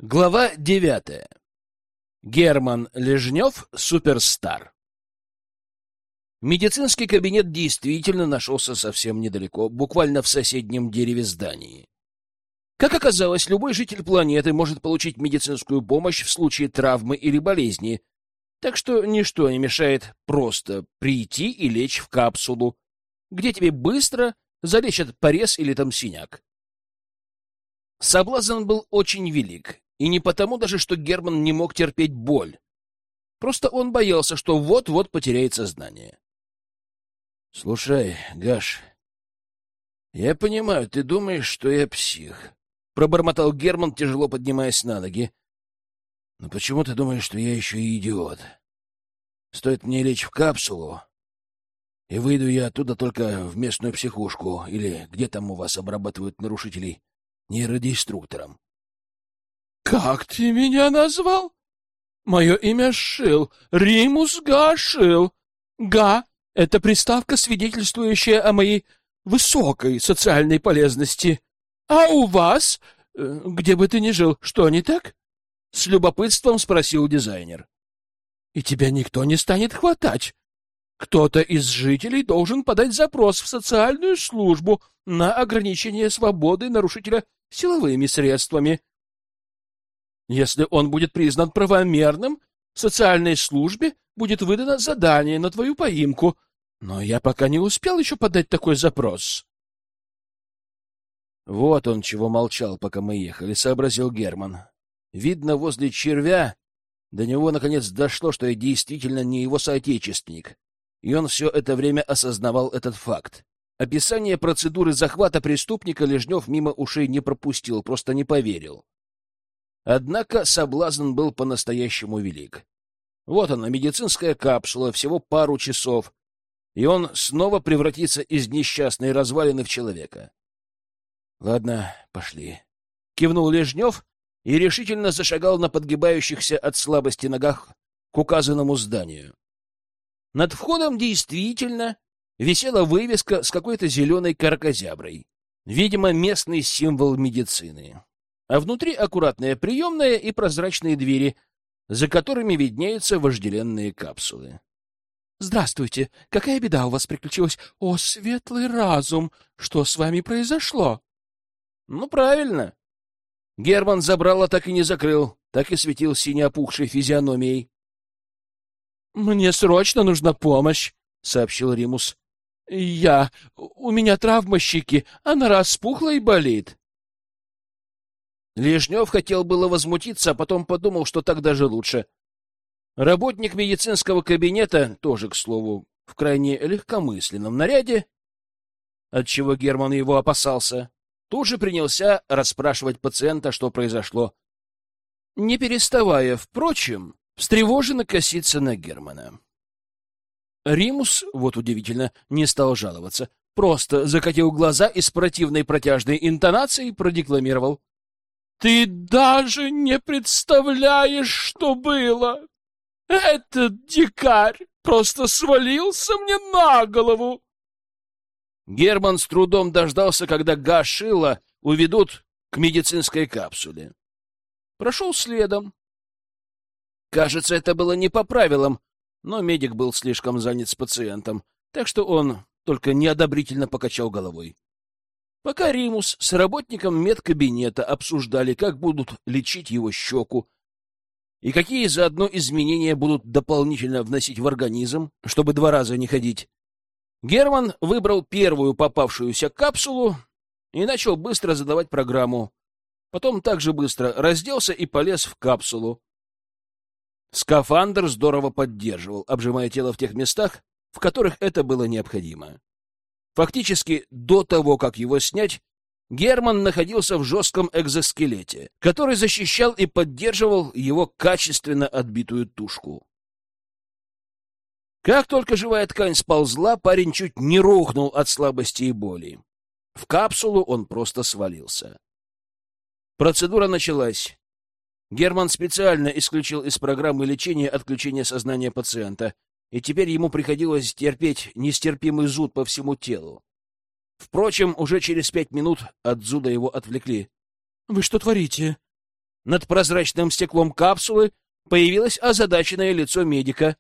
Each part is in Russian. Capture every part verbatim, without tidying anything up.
Глава девятая. Герман Лежнев, суперстар. Медицинский кабинет действительно нашелся совсем недалеко, буквально в соседнем дереве здании. Как оказалось, любой житель планеты может получить медицинскую помощь в случае травмы или болезни, так что ничто не мешает просто прийти и лечь в капсулу, где тебе быстро залечат порез или там синяк. Соблазн был очень велик. И не потому даже, что Герман не мог терпеть боль. Просто он боялся, что вот-вот потеряет сознание. — Слушай, Гаш, я понимаю, ты думаешь, что я псих, — пробормотал Герман, тяжело поднимаясь на ноги. — Но почему ты думаешь, что я еще и идиот? Стоит мне лечь в капсулу, и выйду я оттуда только в местную психушку, или где там у вас обрабатывают нарушителей нейродеструктором. — Как ты меня назвал? Мое имя Шил, Римус Га Шил. Га — это приставка, свидетельствующая о моей высокой социальной полезности. А у вас, где бы ты ни жил, что не так? — с любопытством спросил дизайнер. — И тебя никто не станет хватать. Кто-то из жителей должен подать запрос в социальную службу на ограничение свободы нарушителя силовыми средствами. Если он будет признан правомерным, социальной службе будет выдано задание на твою поимку. Но я пока не успел еще подать такой запрос. Вот он чего молчал, пока мы ехали, — сообразил Герман. Видно, возле червя до него наконец дошло, что я действительно не его соотечественник, и он все это время осознавал этот факт. Описание процедуры захвата преступника Лежнев мимо ушей не пропустил, просто не поверил. Однако соблазн был по-настоящему велик. Вот она, медицинская капсула, всего пару часов, и он снова превратится из несчастной развалины в человека. — Ладно, пошли. Кивнул Лежнев и решительно зашагал на подгибающихся от слабости ногах к указанному зданию. Над входом действительно висела вывеска с какой-то зеленой каракозяброй, видимо, местный символ медицины. А внутри аккуратная приемная и прозрачные двери, за которыми виднеются вожделенные капсулы. — Здравствуйте! Какая беда у вас приключилась? О, светлый разум! Что с вами произошло? — Ну, правильно. Герман забрало так и не закрыл, так и светил сине опухшей физиономией. — Мне срочно нужна помощь, — сообщил Римус. — Я... У меня травма щеки, она распухла и болит. Лежнев хотел было возмутиться, а потом подумал, что так даже лучше. Работник медицинского кабинета, тоже, к слову, в крайне легкомысленном наряде, отчего Герман его опасался, тут же принялся расспрашивать пациента, что произошло, не переставая, впрочем, встревоженно коситься на Германа. Римус, вот удивительно, не стал жаловаться, просто закатил глаза и с противной протяжной интонацией продекламировал: «Ты даже не представляешь, что было! Этот дикарь просто свалился мне на голову!» Герман с трудом дождался, когда Га Шила уведут к медицинской капсуле. Прошел следом. Кажется, это было не по правилам, но медик был слишком занят с пациентом, так что он только неодобрительно покачал головой. Пока Римус с работником медкабинета обсуждали, как будут лечить его щеку и какие заодно изменения будут дополнительно вносить в организм, чтобы два раза не ходить, Герман выбрал первую попавшуюся капсулу и начал быстро задавать программу. Потом также быстро разделся и полез в капсулу. Скафандр здорово поддерживал, обжимая тело в тех местах, в которых это было необходимо. Фактически, до того, как его снять, Герман находился в жестком экзоскелете, который защищал и поддерживал его качественно отбитую тушку. Как только живая ткань сползла, парень чуть не рухнул от слабости и боли. В капсулу он просто свалился. Процедура началась. Герман специально исключил из программы лечения отключение сознания пациента, и теперь ему приходилось терпеть нестерпимый зуд по всему телу. Впрочем, уже через пять минут от зуда его отвлекли. — Вы что творите? Над прозрачным стеклом капсулы появилось озадаченное лицо медика.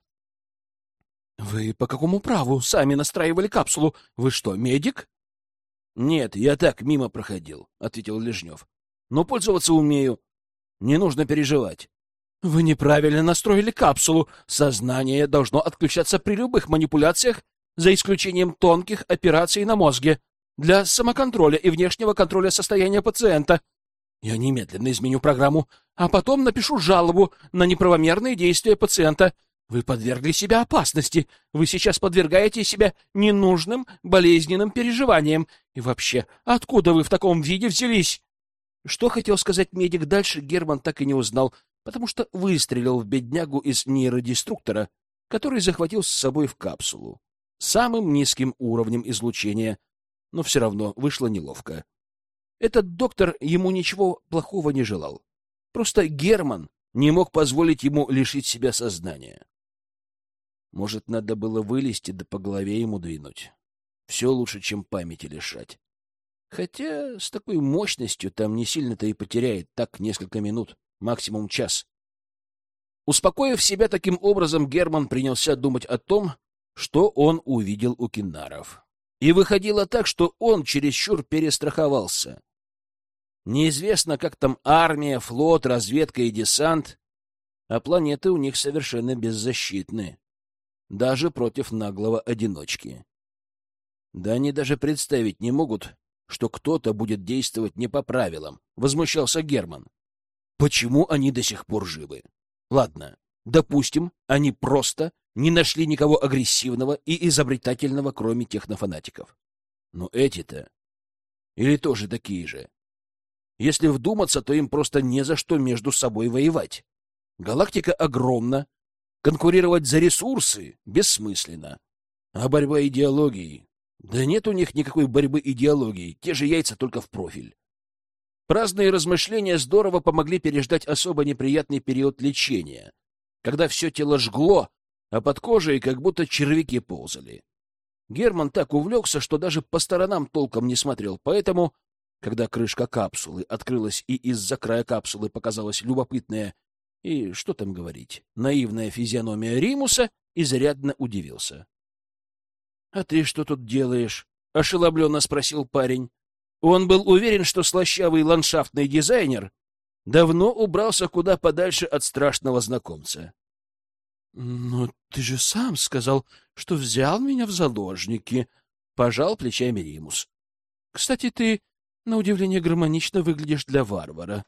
— Вы по какому праву сами настраивали капсулу? Вы что, медик? — Нет, я так мимо проходил, — ответил Лежнев. — Но пользоваться умею. Не нужно переживать. — Вы неправильно настроили капсулу. Сознание должно отключаться при любых манипуляциях, за исключением тонких операций на мозге, для самоконтроля и внешнего контроля состояния пациента. Я немедленно изменю программу, а потом напишу жалобу на неправомерные действия пациента. Вы подвергли себя опасности. Вы сейчас подвергаете себя ненужным болезненным переживаниям. И вообще, откуда вы в таком виде взялись? Что хотел сказать медик дальше, Герман так и не узнал, потому что выстрелил в беднягу из нейродеструктора, который захватил с собой в капсулу. Самым низким уровнем излучения, но все равно вышло неловко. Этот доктор ему ничего плохого не желал. Просто Герман не мог позволить ему лишить себя сознания. Может, надо было вылезти да по голове ему двинуть. Все лучше, чем памяти лишать. Хотя с такой мощностью там не сильно-то и потеряет, так несколько минут, максимум час. Успокоив себя таким образом, Герман принялся думать о том, что он увидел у кинаров. И выходило так, что он чересчур перестраховался. Неизвестно, как там армия, флот, разведка и десант, а планеты у них совершенно беззащитны, даже против наглого одиночки. Да они даже представить не могут, что кто-то будет действовать не по правилам, — возмущался Герман. Почему они до сих пор живы? Ладно, допустим, они просто не нашли никого агрессивного и изобретательного, кроме технофанатиков. Но эти-то или тоже такие же? Если вдуматься, то им просто не за что между собой воевать. Галактика огромна, конкурировать за ресурсы бессмысленно. А борьба идеологии? Да нет у них никакой борьбы идеологии, те же яйца только в профиль. Праздные размышления здорово помогли переждать особо неприятный период лечения, когда все тело жгло, а под кожей как будто червяки ползали. Герман так увлекся, что даже по сторонам толком не смотрел, поэтому, когда крышка капсулы открылась и из-за края капсулы показалась любопытная и, что там говорить, наивная физиономия Римуса, изрядно удивился. — А ты что тут делаешь? — ошеломленно спросил парень. Он был уверен, что слащавый ландшафтный дизайнер давно убрался куда подальше от страшного знакомца. — Но ты же сам сказал, что взял меня в заложники, — пожал плечами Римус. — Кстати, ты, на удивление, гармонично выглядишь для варвара.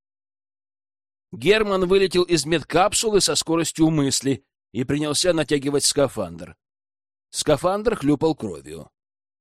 Герман вылетел из медкапсулы со скоростью мысли и принялся натягивать скафандр. Скафандр хлюпал кровью.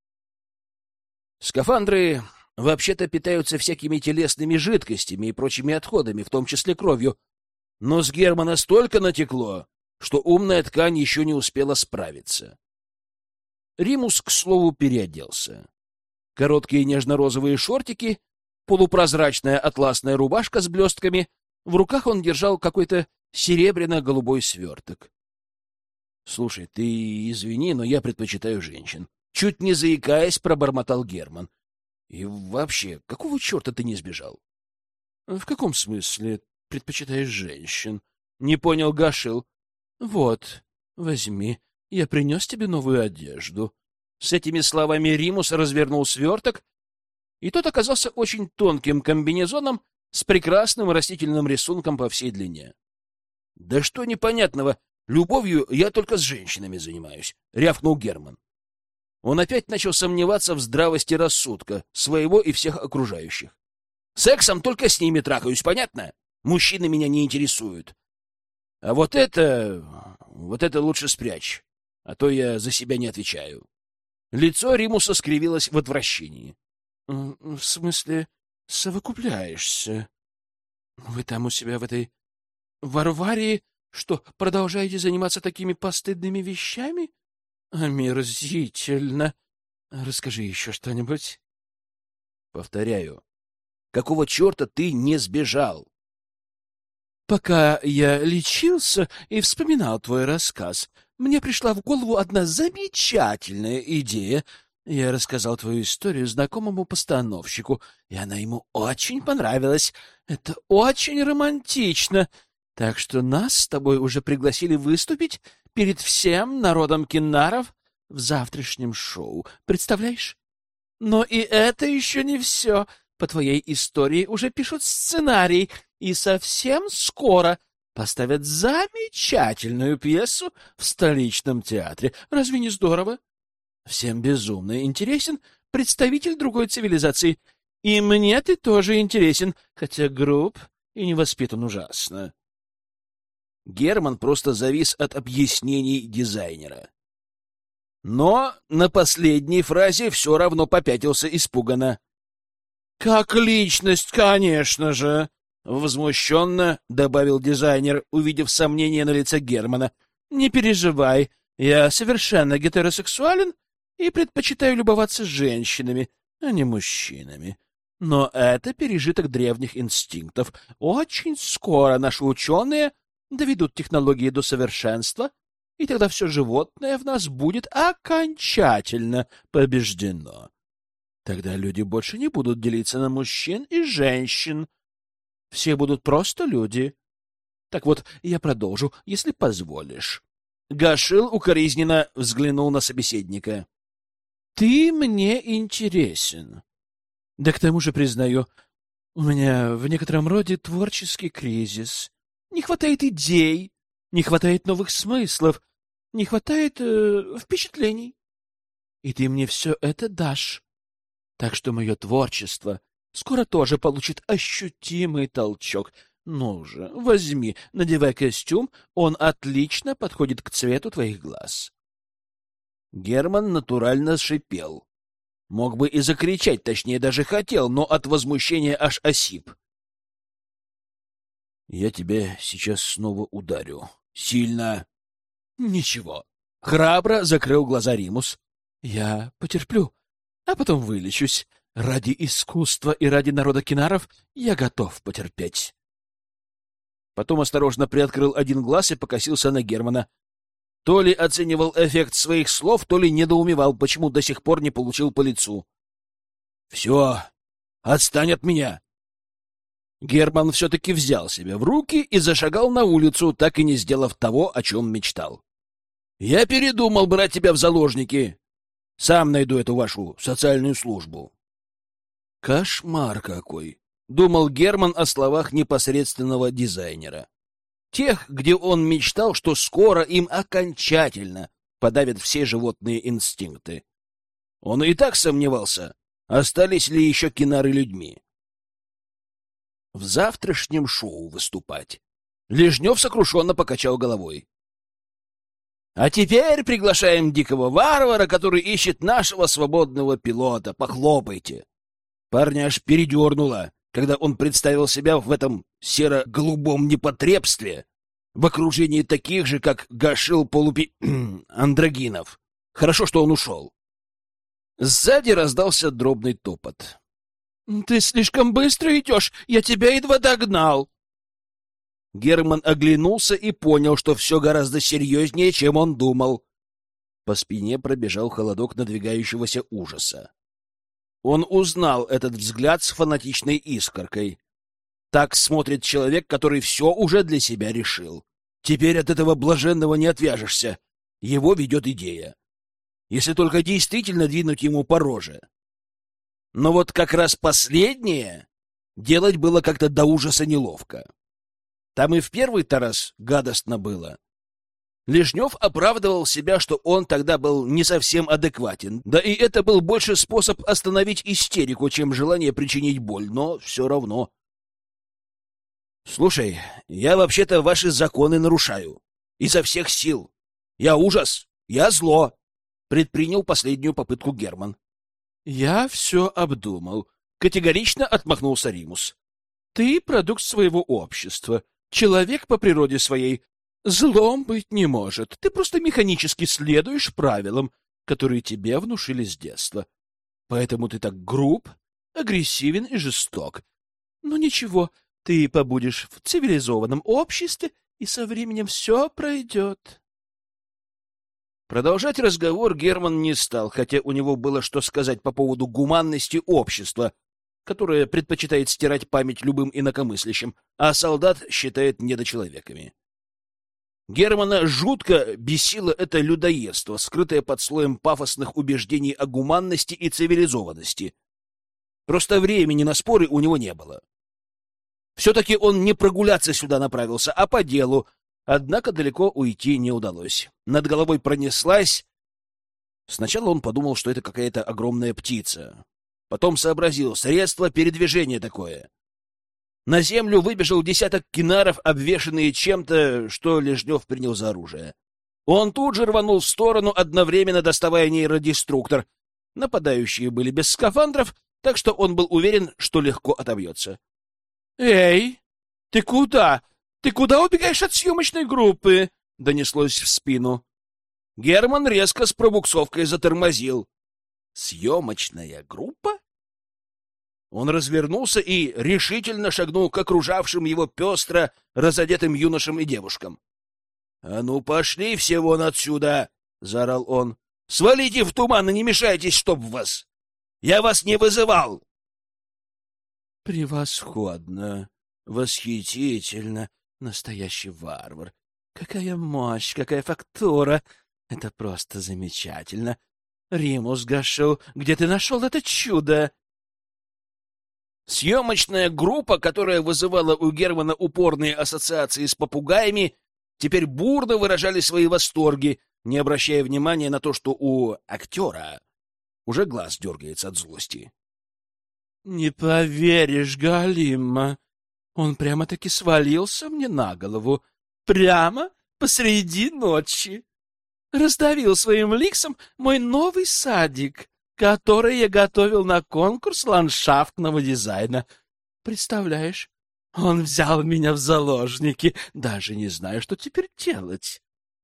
Скафандры вообще-то питаются всякими телесными жидкостями и прочими отходами, в том числе кровью. Но с Германа столько натекло, что умная ткань еще не успела справиться. Римус, к слову, переоделся. Короткие нежно-розовые шортики, полупрозрачная атласная рубашка с блестками, в руках он держал какой-то серебряно-голубой сверток. — Слушай, ты извини, но я предпочитаю женщин. Чуть не заикаясь, пробормотал Герман. — И вообще, какого черта ты не сбежал? — В каком смысле предпочитаешь женщин? — не понял Гашил. — Вот, возьми, я принес тебе новую одежду. С этими словами Римус развернул сверток, и тот оказался очень тонким комбинезоном с прекрасным растительным рисунком по всей длине. — Да что непонятного? Любовью я только с женщинами занимаюсь, — рявкнул Герман. Он опять начал сомневаться в здравости рассудка, своего и всех окружающих. Сексом только с ними трахаюсь, понятно? Мужчины меня не интересуют. А вот это... вот это лучше спрячь, а то я за себя не отвечаю. Лицо Римуса скривилось в отвращении. — В смысле, совокупляешься? Вы там у себя в этой Варварии что, продолжаете заниматься такими постыдными вещами? Омерзительно. Расскажи еще что-нибудь. Повторяю, какого черта ты не сбежал? Пока я лечился и вспоминал твой рассказ, мне пришла в голову одна замечательная идея. Я рассказал твою историю знакомому постановщику, и она ему очень понравилась. Это очень романтично. Так что нас с тобой уже пригласили выступить перед всем народом кинаров в завтрашнем шоу. Представляешь? Но и это еще не все. По твоей истории уже пишут сценарий, и совсем скоро поставят замечательную пьесу в столичном театре. Разве не здорово? Всем безумно интересен представитель другой цивилизации. И мне ты тоже интересен, хотя груб и невоспитан ужасно. Герман просто завис от объяснений дизайнера. Но на последней фразе все равно попятился испуганно. — Как личность, конечно же! — возмущенно добавил дизайнер, увидев сомнение на лице Германа. — Не переживай, я совершенно гетеросексуален и предпочитаю любоваться женщинами, а не мужчинами. Но это пережиток древних инстинктов. Очень скоро наши ученые доведут технологии до совершенства, и тогда все животное в нас будет окончательно побеждено. Тогда люди больше не будут делиться на мужчин и женщин. Все будут просто люди. Так вот, я продолжу, если позволишь. Гашил укоризненно взглянул на собеседника. Ты мне интересен. Да к тому же, признаю, у меня в некотором роде творческий кризис. Не хватает идей, не хватает новых смыслов, не хватает э, впечатлений. И ты мне все это дашь. Так что мое творчество скоро тоже получит ощутимый толчок. Ну же, возьми, надевай костюм, он отлично подходит к цвету твоих глаз. Герман натурально шипел. Мог бы и закричать, точнее, даже хотел, но от возмущения аж осип. — Я тебя сейчас снова ударю. Сильно. — Ничего. Храбро закрыл глаза Римус. — Я потерплю, а потом вылечусь. Ради искусства и ради народа кинаров я готов потерпеть. Потом осторожно приоткрыл один глаз и покосился на Германа. То ли оценивал эффект своих слов, то ли недоумевал, почему до сих пор не получил по лицу. — Все, отстань от меня! Герман все-таки взял себя в руки и зашагал на улицу, так и не сделав того, о чем мечтал. — Я передумал брать тебя в заложники. Сам найду эту вашу социальную службу. — Кошмар какой! — думал Герман о словах непосредственного дизайнера. Тех, где он мечтал, что скоро им окончательно подавят все животные инстинкты. Он и так сомневался, остались ли еще кинары людьми. В завтрашнем шоу выступать. Лежнев сокрушенно покачал головой. А теперь приглашаем дикого варвара, который ищет нашего свободного пилота. Похлопайте. Парня аж передернуло, когда он представил себя в этом серо-голубом непотребстве в окружении таких же, как Гашил полупи... андрогинов. Хорошо, что он ушел. Сзади раздался дробный топот. — Ты слишком быстро идешь, я тебя едва догнал. Герман оглянулся и понял, что все гораздо серьезнее, чем он думал. По спине пробежал холодок надвигающегося ужаса. Он узнал этот взгляд с фанатичной искоркой. Так смотрит человек, который все уже для себя решил. Теперь от этого блаженного не отвяжешься. Его ведет идея. Если только действительно двинуть ему по роже. Но вот как раз последнее делать было как-то до ужаса неловко. Там и в первый-то раз гадостно было. Лежнев оправдывал себя, что он тогда был не совсем адекватен. Да и это был больше способ остановить истерику, чем желание причинить боль, но все равно. Слушай, я вообще-то ваши законы нарушаю. Изо всех сил. Я ужас, я зло. Предпринял последнюю попытку Герман. Я все обдумал. Категорично отмахнулся Римус. Ты продукт своего общества. Человек по природе своей злом быть не может. Ты просто механически следуешь правилам, которые тебе внушили с детства. Поэтому ты так груб, агрессивен и жесток. Но ничего, ты побудешь в цивилизованном обществе, и со временем все пройдет. Продолжать разговор Герман не стал, хотя у него было что сказать по поводу гуманности общества, которое предпочитает стирать память любым инакомыслящим, а солдат считает недочеловеками. Германа жутко бесило это людоедство, скрытое под слоем пафосных убеждений о гуманности и цивилизованности. Просто времени на споры у него не было. Все-таки он не прогуляться сюда направился, а по делу, однако далеко уйти не удалось. Над головой пронеслась... Сначала он подумал, что это какая-то огромная птица. Потом сообразил, средство передвижения такое. На землю выбежал десяток кинаров, обвешанные чем-то, что Лежнев принял за оружие. Он тут же рванул в сторону, одновременно доставая нейродеструктор. Нападающие были без скафандров, так что он был уверен, что легко отобьется. — Эй, ты куда? Ты куда убегаешь от съемочной группы? — донеслось в спину. Герман резко с пробуксовкой затормозил. — Съемочная группа? Он развернулся и решительно шагнул к окружавшим его пестро разодетым юношам и девушкам. — А ну пошли все вон отсюда! — заорал он. — Свалите в туман и не мешайтесь, чтоб вас! Я вас не вызывал! — Превосходно! Восхитительно! Настоящий варвар! Какая мощь, какая фактура! Это просто замечательно! Римус Гашел, где ты нашел это чудо? Съемочная группа, которая вызывала у Германа упорные ассоциации с попугаями, теперь бурно выражали свои восторги, не обращая внимания на то, что у актера уже глаз дергается от злости. — Не поверишь, Галимма, он прямо-таки свалился мне на голову, прямо посреди ночи. Раздавил своим ликсом мой новый садик, который я готовил на конкурс ландшафтного дизайна. Представляешь, он взял меня в заложники, даже не знаю, что теперь делать.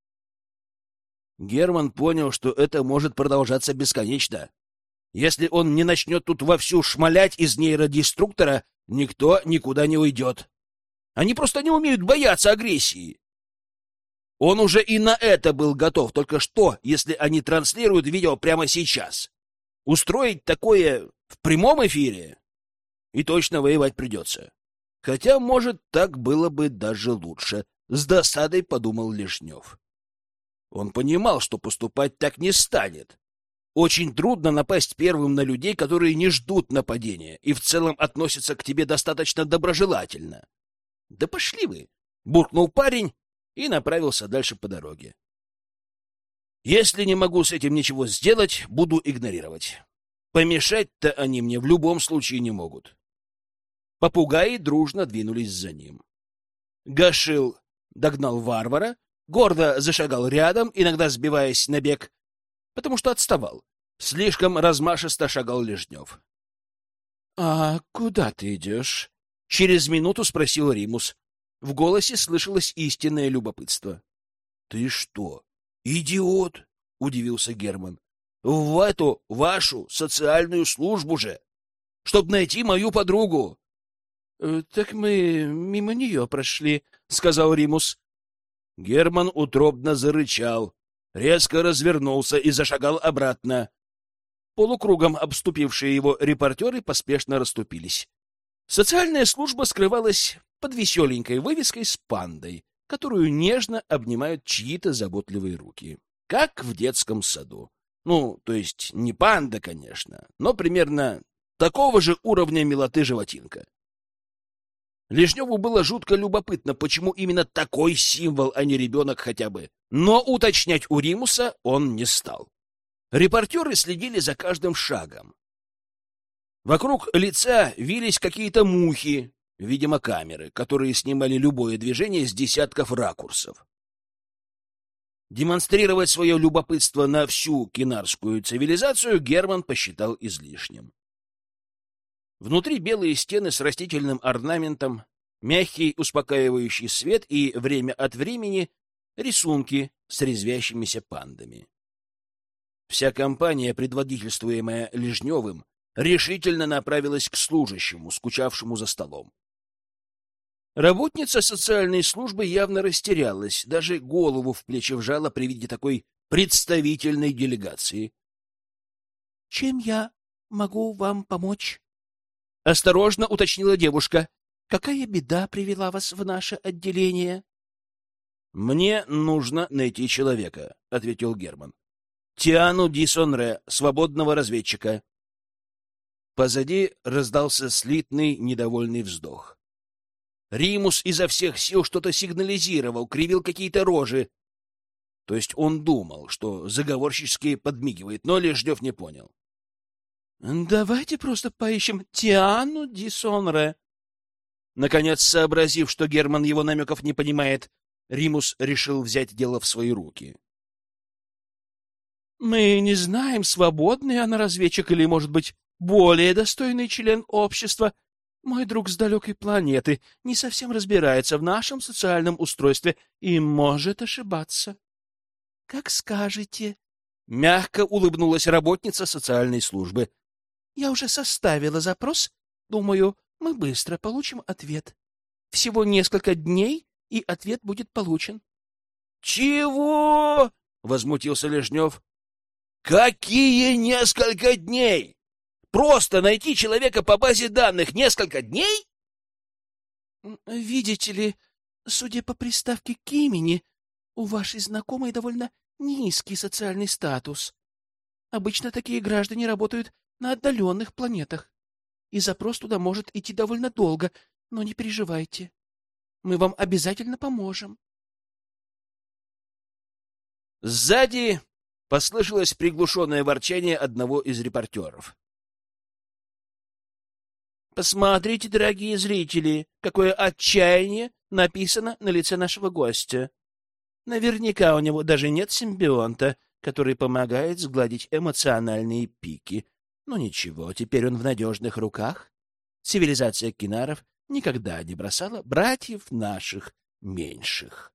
Герман понял, что это может продолжаться бесконечно. Если он не начнет тут вовсю шмалять из нейродеструктора, никто никуда не уйдет. Они просто не умеют бояться агрессии. Он уже и на это был готов, только что, если они транслируют видео прямо сейчас? Устроить такое в прямом эфире? И точно воевать придется. Хотя, может, так было бы даже лучше. С досадой подумал Лежнев. Он понимал, что поступать так не станет. Очень трудно напасть первым на людей, которые не ждут нападения и в целом относятся к тебе достаточно доброжелательно. — Да пошли вы! — буркнул парень и направился дальше по дороге. Если не могу с этим ничего сделать, буду игнорировать. Помешать-то они мне в любом случае не могут. Попугаи дружно двинулись за ним. Гашил догнал варвара, гордо зашагал рядом, иногда сбиваясь на бег, потому что отставал. Слишком размашисто шагал Лежнев. — А куда ты идешь? — через минуту спросил Римус. В голосе слышалось истинное любопытство. — Ты что, идиот? — удивился Герман. — В эту вашу социальную службу же, чтобы найти мою подругу. — Так мы мимо нее прошли, — сказал Римус. Герман утробно зарычал, резко развернулся и зашагал обратно. Полукругом обступившие его репортеры поспешно расступились. Социальная служба скрывалась под веселенькой вывеской с пандой, которую нежно обнимают чьи-то заботливые руки. Как в детском саду. Ну, то есть не панда, конечно, но примерно такого же уровня милоты животинка. Лежневу было жутко любопытно, почему именно такой символ, а не ребенок хотя бы. Но уточнять у Римуса он не стал. Репортеры следили за каждым шагом. Вокруг лица вились какие-то мухи, видимо, камеры, которые снимали любое движение с десятков ракурсов. Демонстрировать свое любопытство на всю кинарскую цивилизацию Герман посчитал излишним. Внутри белые стены с растительным орнаментом, мягкий успокаивающий свет и время от времени рисунки с резвящимися пандами. Вся компания, предводительствуемая Лежневым, решительно направилась к служащему, скучавшему за столом. Работница социальной службы явно растерялась, даже голову в плечи вжала при виде такой представительной делегации. — Чем я могу вам помочь? — осторожно уточнила девушка. — Какая беда привела вас в наше отделение? — Мне нужно найти человека, — ответил Герман. — Тиану ди Сонре, свободного разведчика. Позади раздался слитный, недовольный вздох. Римус изо всех сил что-то сигнализировал, кривил какие-то рожи. То есть он думал, что заговорщически подмигивает, но Лежнев не понял. — Давайте просто поищем Тиану ди Сонре. Наконец, сообразив, что Герман его намеков не понимает, Римус решил взять дело в свои руки. — Мы не знаем, свободный она разведчик или, может быть, более достойный член общества. Мой друг с далекой планеты не совсем разбирается в нашем социальном устройстве и может ошибаться. — Как скажете. Мягко улыбнулась работница социальной службы. — Я уже составила запрос. Думаю, мы быстро получим ответ. Всего несколько дней, и ответ будет получен. — Чего? — возмутился Лежнев. — Какие несколько дней? Просто найти человека по базе данных несколько дней? — Видите ли, судя по приставке к имени, у вашей знакомой довольно низкий социальный статус. Обычно такие граждане работают на отдаленных планетах, и запрос туда может идти довольно долго, но не переживайте. Мы вам обязательно поможем. Сзади послышалось приглушенное ворчание одного из репортеров. Посмотрите, дорогие зрители, какое отчаяние написано на лице нашего гостя. Наверняка у него даже нет симбионта, который помогает сгладить эмоциональные пики. Но ничего, теперь он в надежных руках. Цивилизация кинаров никогда не бросала братьев наших меньших.